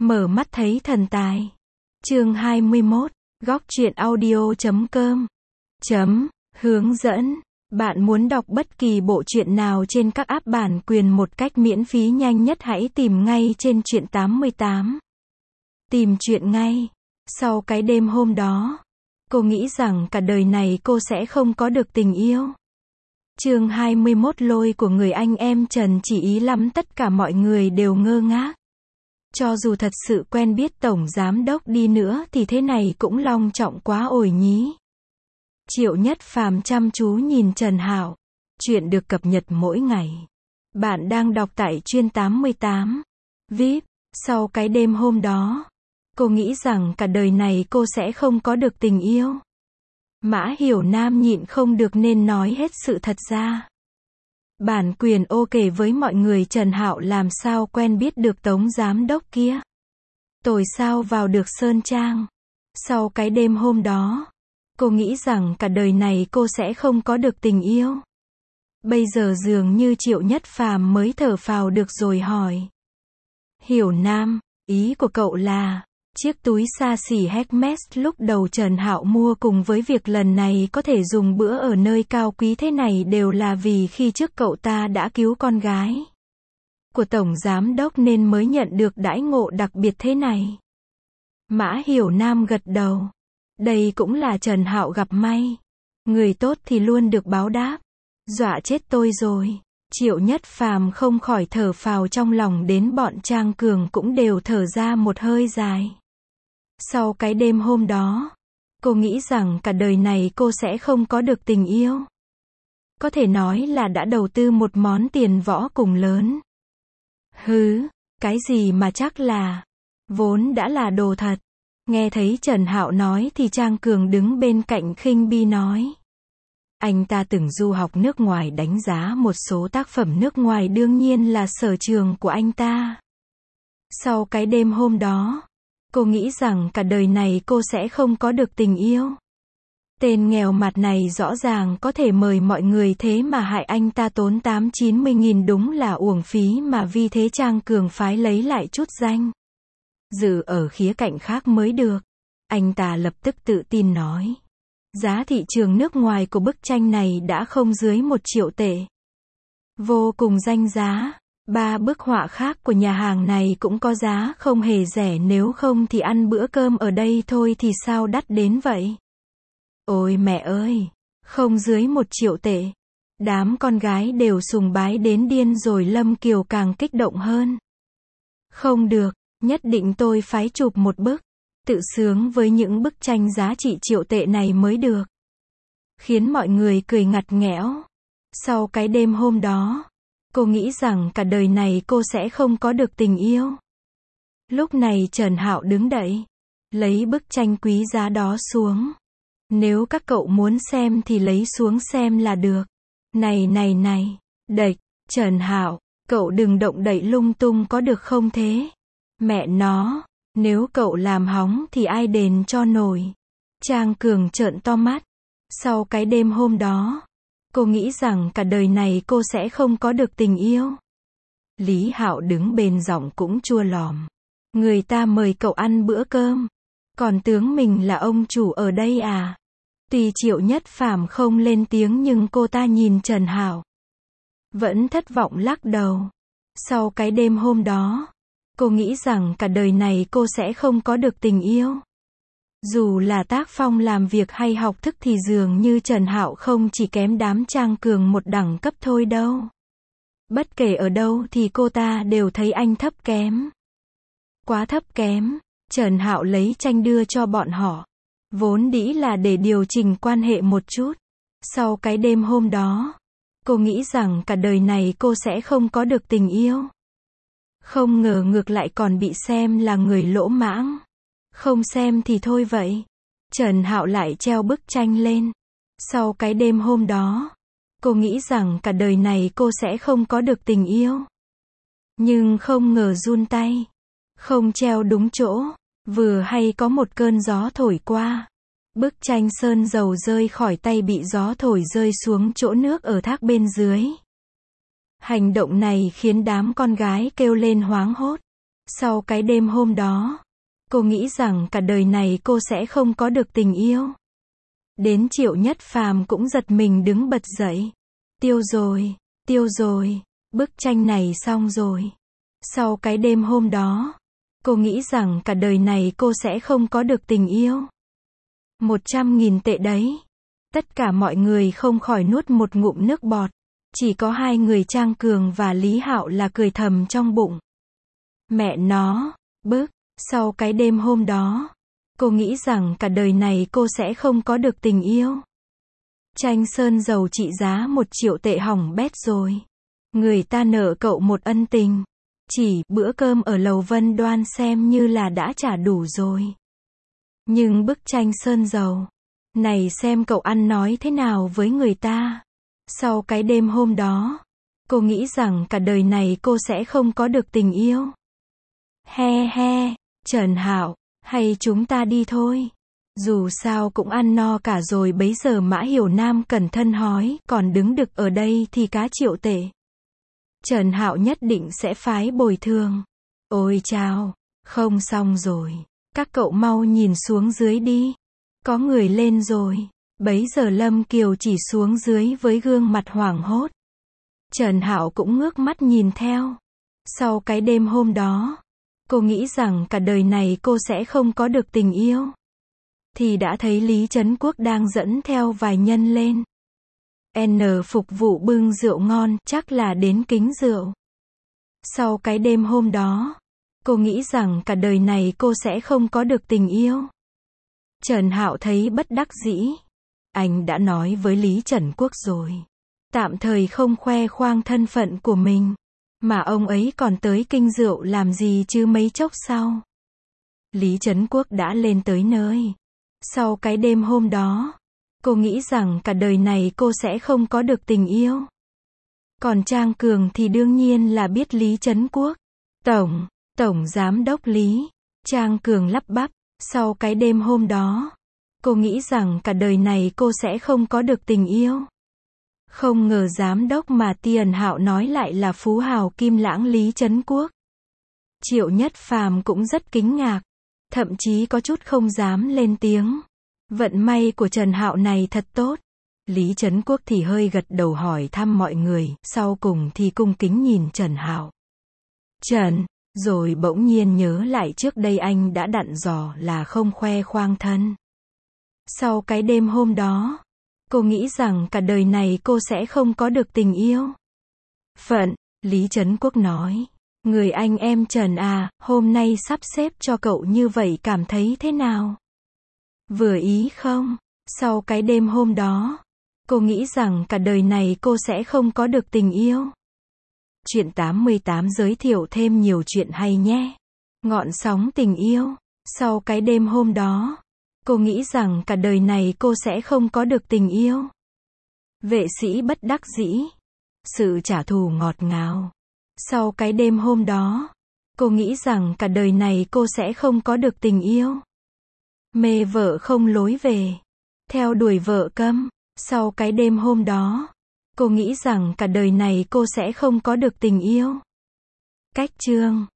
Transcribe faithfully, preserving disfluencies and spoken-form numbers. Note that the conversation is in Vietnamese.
Mở mắt thấy thần tài. Chương hai mươi mốt, góc truyện audio chấm com. Chấm, hướng dẫn. Bạn muốn đọc bất kỳ bộ truyện nào trên các app bản quyền một cách miễn phí nhanh nhất hãy tìm ngay trên truyện tám mươi tám. Tìm truyện ngay. Sau cái đêm hôm đó, cô nghĩ rằng cả đời này cô sẽ không có được tình yêu. Chương hai mươi mốt lôi của người anh em Trần Chỉ Ý lắm, tất cả mọi người đều ngơ ngác. Cho dù thật sự quen biết tổng giám đốc đi nữa thì thế này cũng long trọng quá ổi nhí. Triệu Nhất Phàm chăm chú nhìn Trần Hạo. Chuyện được cập nhật mỗi ngày. Bạn đang đọc tại Truyện tám mươi tám. vê i pê. Sau cái đêm hôm đó, cô nghĩ rằng cả đời này cô sẽ không có được tình yêu. Mã Hiểu Nam nhịn không được nên nói hết sự thật ra. Bản quyền ô kể với mọi người, Trần Hạo làm sao quen biết được tống giám đốc kia. Tôi sao vào được Sơn Trang. Sau cái đêm hôm đó, cô nghĩ rằng cả đời này cô sẽ không có được tình yêu. Bây giờ dường như Triệu Nhất Phàm mới thở phào được rồi hỏi. Hiểu Nam, ý của cậu là... Chiếc túi xa xỉ Hermes lúc đầu Trần Hạo mua cùng với việc lần này có thể dùng bữa ở nơi cao quý thế này đều là vì khi trước cậu ta đã cứu con gái của tổng giám đốc nên mới nhận được đãi ngộ đặc biệt thế này. Mã Hiểu Nam gật đầu. Đây cũng là Trần Hạo gặp may. Người tốt thì luôn được báo đáp. Dọa chết tôi rồi. Triệu Nhất Phàm không khỏi thở phào trong lòng, đến bọn Trang Cường cũng đều thở ra một hơi dài. Sau cái đêm hôm đó, cô nghĩ rằng cả đời này cô sẽ không có được tình yêu. Có thể nói là đã đầu tư một món tiền võ cùng lớn. Hứ, cái gì mà chắc là, vốn đã là đồ thật. Nghe thấy Trần Hạo nói thì Trang Cường đứng bên cạnh khinh bi nói. Anh ta từng du học nước ngoài, đánh giá một số tác phẩm nước ngoài đương nhiên là sở trường của anh ta. Sau cái đêm hôm đó, cô nghĩ rằng cả đời này cô sẽ không có được tình yêu. Tên nghèo mặt này rõ ràng có thể mời mọi người, thế mà hại anh ta tốn tám chín mươi nghìn, đúng là uổng phí mà. Vì thế Trang Cường phái lấy lại chút danh dự ở khía cạnh khác mới được. Anh ta lập tức tự tin nói. Giá thị trường nước ngoài của bức tranh này đã không dưới một triệu tệ. Vô cùng danh giá. Ba bức họa khác của nhà hàng này cũng có giá không hề rẻ, nếu không thì ăn bữa cơm ở đây thôi thì sao đắt đến vậy. Ôi mẹ ơi, không dưới một triệu tệ. Đám con gái đều sùng bái đến điên rồi. Lâm Kiều càng kích động hơn. Không được, nhất định tôi phái chụp một bức tự sướng với những bức tranh giá trị triệu tệ này mới được. Khiến mọi người cười ngặt nghẽo. Sau cái đêm hôm đó, cô nghĩ rằng cả đời này cô sẽ không có được tình yêu. Lúc này Trần Hạo đứng dậy, lấy bức tranh quý giá đó xuống. Nếu các cậu muốn xem thì lấy xuống xem là được. Này này này, đệch, Trần Hạo, cậu đừng động đậy lung tung có được không thế? Mẹ nó, nếu cậu làm hóng thì ai đền cho nổi. Trang Cường trợn to mắt. Sau cái đêm hôm đó, cô nghĩ rằng cả đời này cô sẽ không có được tình yêu. Lý Hạo đứng bên giọng cũng chua lòm. Người ta mời cậu ăn bữa cơm, còn tướng mình là ông chủ ở đây à? Tuy Triệu Nhất Phàm không lên tiếng nhưng cô ta nhìn Trần Hạo, vẫn thất vọng lắc đầu. Sau cái đêm hôm đó, cô nghĩ rằng cả đời này cô sẽ không có được tình yêu. Dù là tác phong làm việc hay học thức thì dường như Trần Hạo không chỉ kém đám Trang Cường một đẳng cấp thôi đâu. Bất kể ở đâu thì cô ta đều thấy anh thấp kém. Quá thấp kém. Trần Hạo lấy tranh đưa cho bọn họ. Vốn dĩ là để điều chỉnh quan hệ một chút. Sau cái đêm hôm đó, cô nghĩ rằng cả đời này cô sẽ không có được tình yêu. Không ngờ ngược lại còn bị xem là người lỗ mãng. Không xem thì thôi vậy. Trần Hạo lại treo bức tranh lên. Sau cái đêm hôm đó, cô nghĩ rằng cả đời này cô sẽ không có được tình yêu. Nhưng không ngờ run tay. Không treo đúng chỗ. Vừa hay có một cơn gió thổi qua. Bức tranh sơn dầu rơi khỏi tay, bị gió thổi rơi xuống chỗ nước ở thác bên dưới. Hành động này khiến đám con gái kêu lên hoảng hốt. Sau cái đêm hôm đó, cô nghĩ rằng cả đời này cô sẽ không có được tình yêu. Đến Triệu Nhất Phàm cũng giật mình đứng bật dậy. Tiêu rồi, tiêu rồi, bức tranh này xong rồi. Sau cái đêm hôm đó, cô nghĩ rằng cả đời này cô sẽ không có được tình yêu. Một trăm nghìn tệ đấy. Tất cả mọi người không khỏi nuốt một ngụm nước bọt. Chỉ có hai người Trang Cường và Lý Hạo là cười thầm trong bụng. Mẹ nó, bức, sau cái đêm hôm đó, cô nghĩ rằng cả đời này cô sẽ không có được tình yêu. Tranh sơn dầu trị giá một triệu tệ hỏng bét rồi. Người ta nợ cậu một ân tình. Chỉ bữa cơm ở lầu Vân Đoan xem như là đã trả đủ rồi. Nhưng bức tranh sơn dầu này xem cậu ăn nói thế nào với người ta. Sau cái đêm hôm đó, cô nghĩ rằng cả đời này cô sẽ không có được tình yêu. He he, Trần Hạo, hay chúng ta đi thôi. Dù sao cũng ăn no cả rồi. Bấy giờ Mã Hiểu Nam cẩn thận hỏi, còn đứng đực ở đây thì cá triệu tệ. Trần Hạo nhất định sẽ phái bồi thường. Ôi chao, không xong rồi. Các cậu mau nhìn xuống dưới đi. Có người lên rồi. Bấy giờ Lâm Kiều chỉ xuống dưới với gương mặt hoảng hốt. Trần Hạo cũng ngước mắt nhìn theo. Sau cái đêm hôm đó, cô nghĩ rằng cả đời này cô sẽ không có được tình yêu. Thì đã thấy Lý Trấn Quốc đang dẫn theo vài nhân lên. N phục vụ bưng rượu ngon, chắc là đến kính rượu. Sau cái đêm hôm đó, cô nghĩ rằng cả đời này cô sẽ không có được tình yêu. Trần Hạo thấy bất đắc dĩ. Anh đã nói với Lý Trấn Quốc rồi. Tạm thời không khoe khoang thân phận của mình. Mà ông ấy còn tới kinh rượu làm gì chứ mấy chốc sau. Lý Trấn Quốc đã lên tới nơi. Sau cái đêm hôm đó, cô nghĩ rằng cả đời này cô sẽ không có được tình yêu. Còn Trang Cường thì đương nhiên là biết Lý Trấn Quốc. Tổng, Tổng Giám đốc Lý. Trang Cường lắp bắp. Sau cái đêm hôm đó, cô nghĩ rằng cả đời này cô sẽ không có được tình yêu. Không ngờ giám đốc mà Tiền Hạo nói lại là phú hào Kim Lãng Lý Trấn Quốc. Triệu Nhất Phàm cũng rất kinh ngạc. Thậm chí có chút không dám lên tiếng. Vận may của Trần Hạo này thật tốt. Lý Trấn Quốc thì hơi gật đầu hỏi thăm mọi người, sau cùng thì cung kính nhìn Trần Hạo. Trần, rồi bỗng nhiên nhớ lại trước đây anh đã dặn dò là không khoe khoang thân. Sau cái đêm hôm đó, cô nghĩ rằng cả đời này cô sẽ không có được tình yêu. Phận, Lý Trấn Quốc nói. Người anh em Trần à, hôm nay sắp xếp cho cậu như vậy cảm thấy thế nào? Vừa ý không? Sau cái đêm hôm đó, cô nghĩ rằng cả đời này cô sẽ không có được tình yêu. Chuyện tám mươi tám giới thiệu thêm nhiều chuyện hay nhé. Ngọn sóng tình yêu. Sau cái đêm hôm đó, cô nghĩ rằng cả đời này cô sẽ không có được tình yêu. Vệ sĩ bất đắc dĩ. Sự trả thù ngọt ngào. Sau cái đêm hôm đó, cô nghĩ rằng cả đời này cô sẽ không có được tình yêu. Mê vợ không lối về. Theo đuổi vợ câm. Sau cái đêm hôm đó, cô nghĩ rằng cả đời này cô sẽ không có được tình yêu. Cách chương